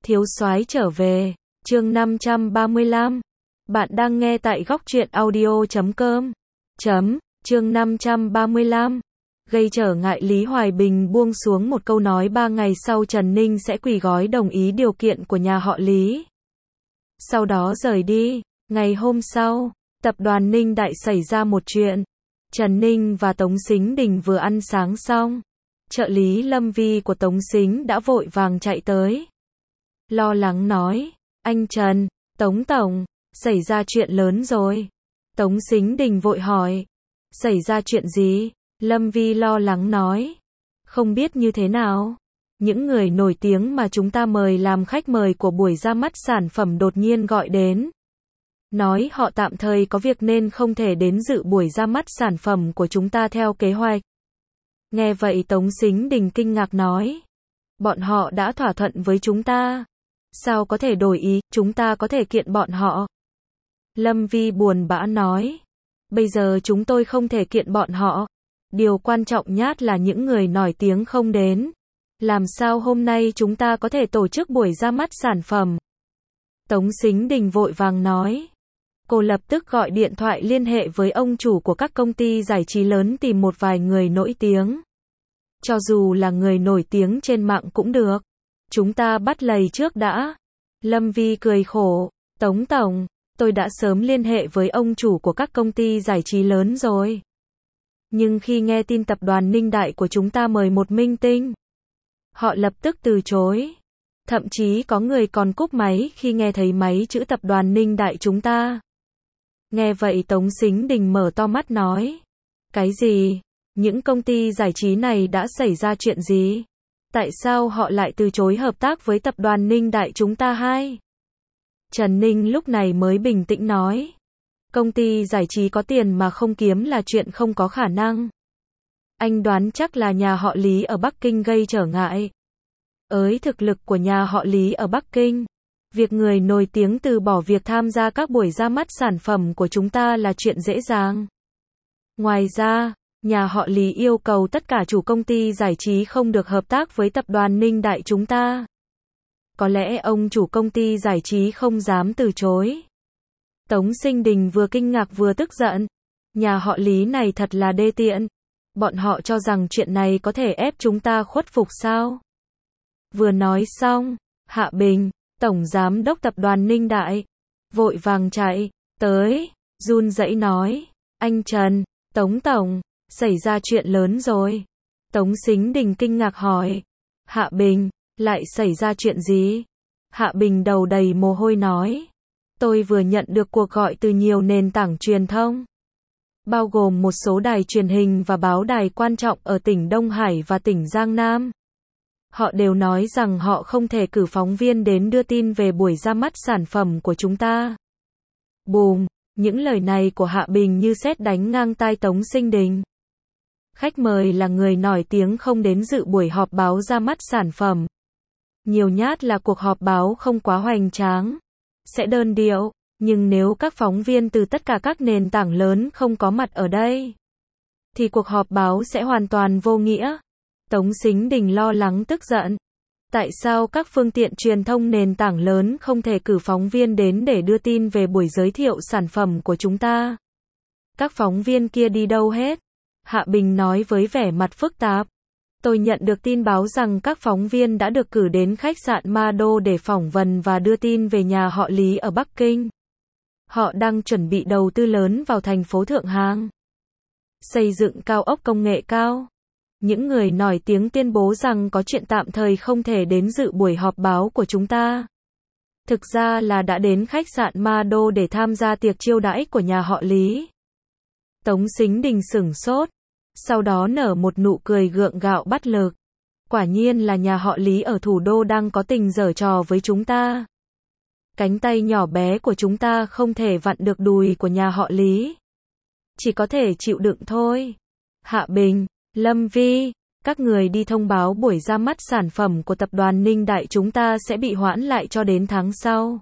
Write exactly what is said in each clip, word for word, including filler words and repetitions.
Thiếu soái trở về, chương năm trăm ba mươi lăm. Bạn đang nghe tại góc truyện audio chấm com. Chấm, chương năm trăm ba mươi lăm. Gây trở ngại Lý Hoài Bình buông xuống một câu nói ba ngày sau Trần Ninh sẽ quỳ gói đồng ý điều kiện của nhà họ Lý. Sau đó rời đi. Ngày hôm sau, tập đoàn Ninh Đại xảy ra một chuyện. Trần Ninh và Tống Sính Đình vừa ăn sáng xong. Trợ lý Lâm Vi của Tống Sính đã vội vàng chạy tới. Lo lắng nói, anh Trần, Tống Tổng, xảy ra chuyện lớn rồi. Tống Sính Đình vội hỏi, xảy ra chuyện gì? Lâm Vi lo lắng nói, không biết như thế nào. Những người nổi tiếng mà chúng ta mời làm khách mời của buổi ra mắt sản phẩm đột nhiên gọi đến. Nói họ tạm thời có việc nên không thể đến dự buổi ra mắt sản phẩm của chúng ta theo kế hoạch. Nghe vậy Tống Sính Đình kinh ngạc nói, bọn họ đã thỏa thuận với chúng ta. Sao có thể đổi ý, chúng ta có thể kiện bọn họ. Lâm Vi buồn bã nói, bây giờ chúng tôi không thể kiện bọn họ. Điều quan trọng nhất là những người nổi tiếng không đến. Làm sao hôm nay chúng ta có thể tổ chức buổi ra mắt sản phẩm? Tống Sính Đình vội vàng nói. Cô lập tức gọi điện thoại liên hệ với ông chủ của các công ty giải trí lớn tìm một vài người nổi tiếng. Cho dù là người nổi tiếng trên mạng cũng được. Chúng ta bắt lầy trước đã. Lâm Vi cười khổ, Tống Tổng, tôi đã sớm liên hệ với ông chủ của các công ty giải trí lớn rồi. Nhưng khi nghe tin tập đoàn Ninh Đại của chúng ta mời một minh tinh, họ lập tức từ chối. Thậm chí có người còn cúp máy khi nghe thấy máy chữ tập đoàn Ninh Đại chúng ta. Nghe vậy Tống Sính Đình mở to mắt nói, cái gì? Những công ty giải trí này đã xảy ra chuyện gì? Tại sao họ lại từ chối hợp tác với tập đoàn Ninh Đại chúng ta hay? Trần Ninh lúc này mới bình tĩnh nói, công ty giải trí có tiền mà không kiếm là chuyện không có khả năng. Anh đoán chắc là nhà họ Lý ở Bắc Kinh gây trở ngại. Ới thực lực của nhà họ Lý ở Bắc Kinh, việc người nổi tiếng từ bỏ việc tham gia các buổi ra mắt sản phẩm của chúng ta là chuyện dễ dàng. Ngoài ra, nhà họ Lý yêu cầu tất cả chủ công ty giải trí không được hợp tác với tập đoàn Ninh Đại chúng ta. Có lẽ ông chủ công ty giải trí không dám từ chối. Tống Sính Đình vừa kinh ngạc vừa tức giận. Nhà họ Lý này thật là đê tiện. Bọn họ cho rằng chuyện này có thể ép chúng ta khuất phục sao? Vừa nói xong, Hạ Bình, Tổng Giám đốc tập đoàn Ninh Đại, vội vàng chạy tới, run rẩy nói, anh Trần, Tống Tổng, xảy ra chuyện lớn rồi. Tống Sính Đình kinh ngạc hỏi, Hạ Bình, lại xảy ra chuyện gì? Hạ Bình đầu đầy mồ hôi nói, tôi vừa nhận được cuộc gọi từ nhiều nền tảng truyền thông, bao gồm một số đài truyền hình và báo đài quan trọng ở tỉnh Đông Hải và tỉnh Giang Nam. Họ đều nói rằng họ không thể cử phóng viên đến đưa tin về buổi ra mắt sản phẩm của chúng ta. Bùm, những lời này của Hạ Bình như sét đánh ngang tai Tống Sính Đình. Khách mời là người nổi tiếng không đến dự buổi họp báo ra mắt sản phẩm. Nhiều nhát là cuộc họp báo không quá hoành tráng, sẽ đơn điệu, nhưng nếu các phóng viên từ tất cả các nền tảng lớn không có mặt ở đây, thì cuộc họp báo sẽ hoàn toàn vô nghĩa. Tống Sính Đình lo lắng tức giận. Tại sao các phương tiện truyền thông nền tảng lớn không thể cử phóng viên đến để đưa tin về buổi giới thiệu sản phẩm của chúng ta? Các phóng viên kia đi đâu hết? Hạ Bình nói với vẻ mặt phức tạp. Tôi nhận được tin báo rằng các phóng viên đã được cử đến khách sạn Ma Đô để phỏng vấn và đưa tin về nhà họ Lý ở Bắc Kinh. Họ đang chuẩn bị đầu tư lớn vào thành phố Thượng Hàng, xây dựng cao ốc công nghệ cao. Những người nổi tiếng tuyên bố rằng có chuyện tạm thời không thể đến dự buổi họp báo của chúng ta. Thực ra là đã đến khách sạn Ma Đô để tham gia tiệc chiêu đãi của nhà họ Lý. Tống Sính Đình sửng sốt, sau đó nở một nụ cười gượng gạo bắt lực. Quả nhiên là nhà họ Lý ở thủ đô đang có tình giở trò với chúng ta. Cánh tay nhỏ bé của chúng ta không thể vặn được đùi của nhà họ Lý. Chỉ có thể chịu đựng thôi. Hạ Bình, Lâm Vi, các người đi thông báo buổi ra mắt sản phẩm của tập đoàn Ninh Đại chúng ta sẽ bị hoãn lại cho đến tháng sau.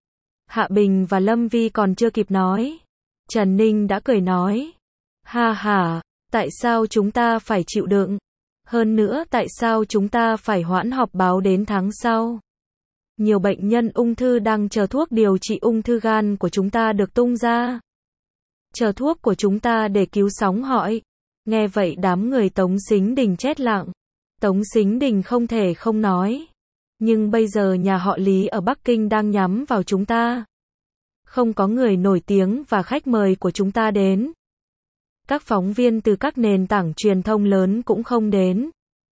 Hạ Bình và Lâm Vi còn chưa kịp nói, Trần Ninh đã cười nói, ha ha, tại sao chúng ta phải chịu đựng? Hơn nữa tại sao chúng ta phải hoãn họp báo đến tháng sau? nhiều bệnh nhân ung thư đang chờ thuốc điều trị ung thư gan của chúng ta được tung ra. Chờ thuốc của chúng ta để cứu sống họ. Nghe vậy đám người Tống Sính Đình chết lặng. Tống Sính Đình không thể không nói. Nhưng bây giờ nhà họ Lý ở Bắc Kinh đang nhắm vào chúng ta. Không có người nổi tiếng và khách mời của chúng ta đến. Các phóng viên từ các nền tảng truyền thông lớn cũng không đến.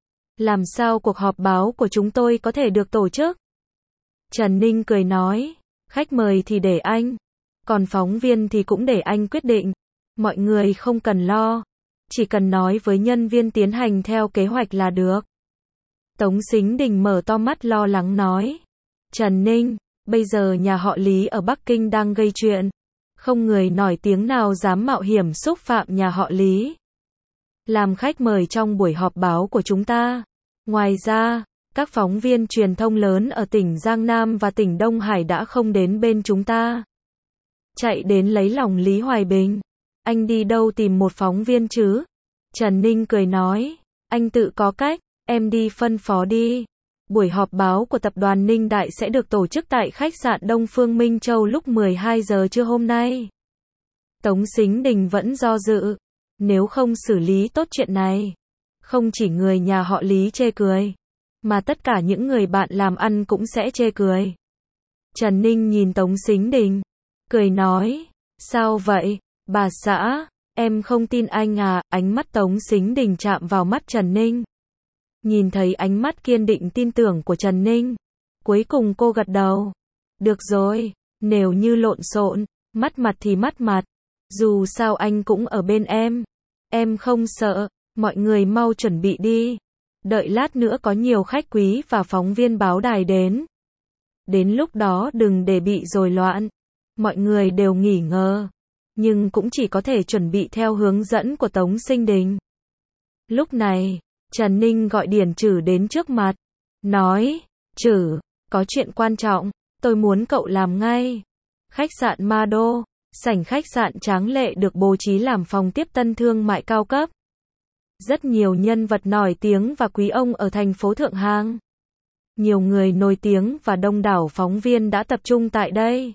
Làm sao cuộc họp báo của chúng tôi có thể được tổ chức? Trần Ninh cười nói, khách mời thì để anh, còn phóng viên thì cũng để anh quyết định. Mọi người không cần lo, chỉ cần nói với nhân viên tiến hành theo kế hoạch là được. Tống Sính Đình mở to mắt lo lắng nói, Trần Ninh, bây giờ nhà họ Lý ở Bắc Kinh đang gây chuyện. Không người nổi tiếng nào dám mạo hiểm xúc phạm nhà họ Lý. Làm khách mời trong buổi họp báo của chúng ta. Ngoài ra, các phóng viên truyền thông lớn ở tỉnh Giang Nam và tỉnh Đông Hải đã không đến bên chúng ta. Chạy đến lấy lòng Lý Hoài Bình. Anh đi đâu tìm một phóng viên chứ? Trần Ninh cười nói, anh tự có cách, em đi phân phó đi. Buổi họp báo của tập đoàn Ninh Đại sẽ được tổ chức tại khách sạn Đông Phương Minh Châu lúc mười hai giờ trưa hôm nay. Tống Sính Đình vẫn do dự. Nếu không xử lý tốt chuyện này, không chỉ người nhà họ Lý chê cười, mà tất cả những người bạn làm ăn cũng sẽ chê cười. Trần Ninh nhìn Tống Sính Đình, cười nói, sao vậy, bà xã, em không tin anh à, ánh mắt Tống Sính Đình chạm vào mắt Trần Ninh. Nhìn thấy ánh mắt kiên định tin tưởng của Trần Ninh, cuối cùng cô gật đầu. Được rồi, nếu như lộn xộn, mắt mặt thì mắt mặt, dù sao anh cũng ở bên em. Em không sợ, mọi người mau chuẩn bị đi. Đợi lát nữa có nhiều khách quý và phóng viên báo đài đến. Đến lúc đó đừng để bị rối loạn. Mọi người đều nghỉ ngơi, nhưng cũng chỉ có thể chuẩn bị theo hướng dẫn của Tống Sính Đình. Lúc này, Trần Ninh gọi Điển Trử đến trước mặt, nói, Trử, có chuyện quan trọng, tôi muốn cậu làm ngay. Khách sạn Ma Đô, sảnh khách sạn tráng lệ được bố trí làm phòng tiếp tân thương mại cao cấp. Rất nhiều nhân vật nổi tiếng và quý ông ở thành phố Thượng Hàng. Nhiều người nổi tiếng và đông đảo phóng viên đã tập trung tại đây.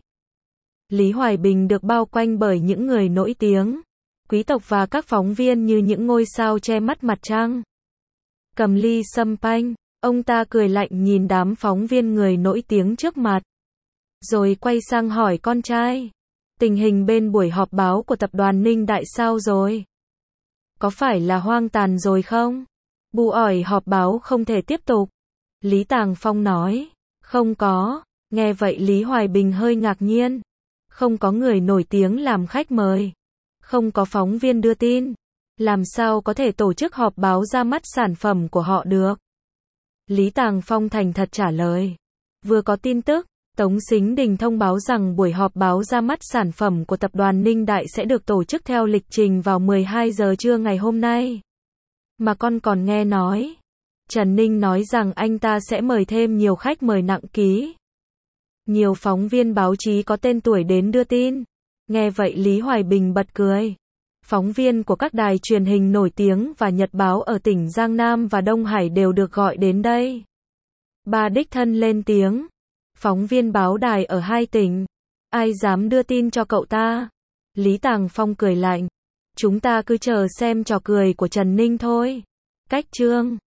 Lý Hoài Bình được bao quanh bởi những người nổi tiếng, quý tộc và các phóng viên như những ngôi sao che mắt mặt trăng. Cầm ly sâm panh, ông ta cười lạnh nhìn đám phóng viên người nổi tiếng trước mặt. Rồi quay sang hỏi con trai, tình hình bên buổi họp báo của tập đoàn Ninh Đại sao rồi? Có phải là hoang tàn rồi không? Bu ỏi họp báo không thể tiếp tục. Lý Tàng Phong nói, không có. Nghe vậy Lý Hoài Bình hơi ngạc nhiên. Không có người nổi tiếng làm khách mời. Không có phóng viên đưa tin. Làm sao có thể tổ chức họp báo ra mắt sản phẩm của họ được? Lý Tàng Phong thành thật trả lời. Vừa có tin tức, Tống Sính Đình thông báo rằng buổi họp báo ra mắt sản phẩm của tập đoàn Ninh Đại sẽ được tổ chức theo lịch trình vào mười hai giờ trưa ngày hôm nay. Mà con còn nghe nói, Trần Ninh nói rằng anh ta sẽ mời thêm nhiều khách mời nặng ký. Nhiều phóng viên báo chí có tên tuổi đến đưa tin. Nghe vậy Lý Hoài Bình bật cười. Phóng viên của các đài truyền hình nổi tiếng và nhật báo ở tỉnh Giang Nam và Đông Hải đều được gọi đến đây. Bà đích thân lên tiếng. Phóng viên báo đài ở hai tỉnh. Ai dám đưa tin cho cậu ta? Lý Tàng Phong cười lạnh. Chúng ta cứ chờ xem trò cười của Trần Ninh thôi. Cách chương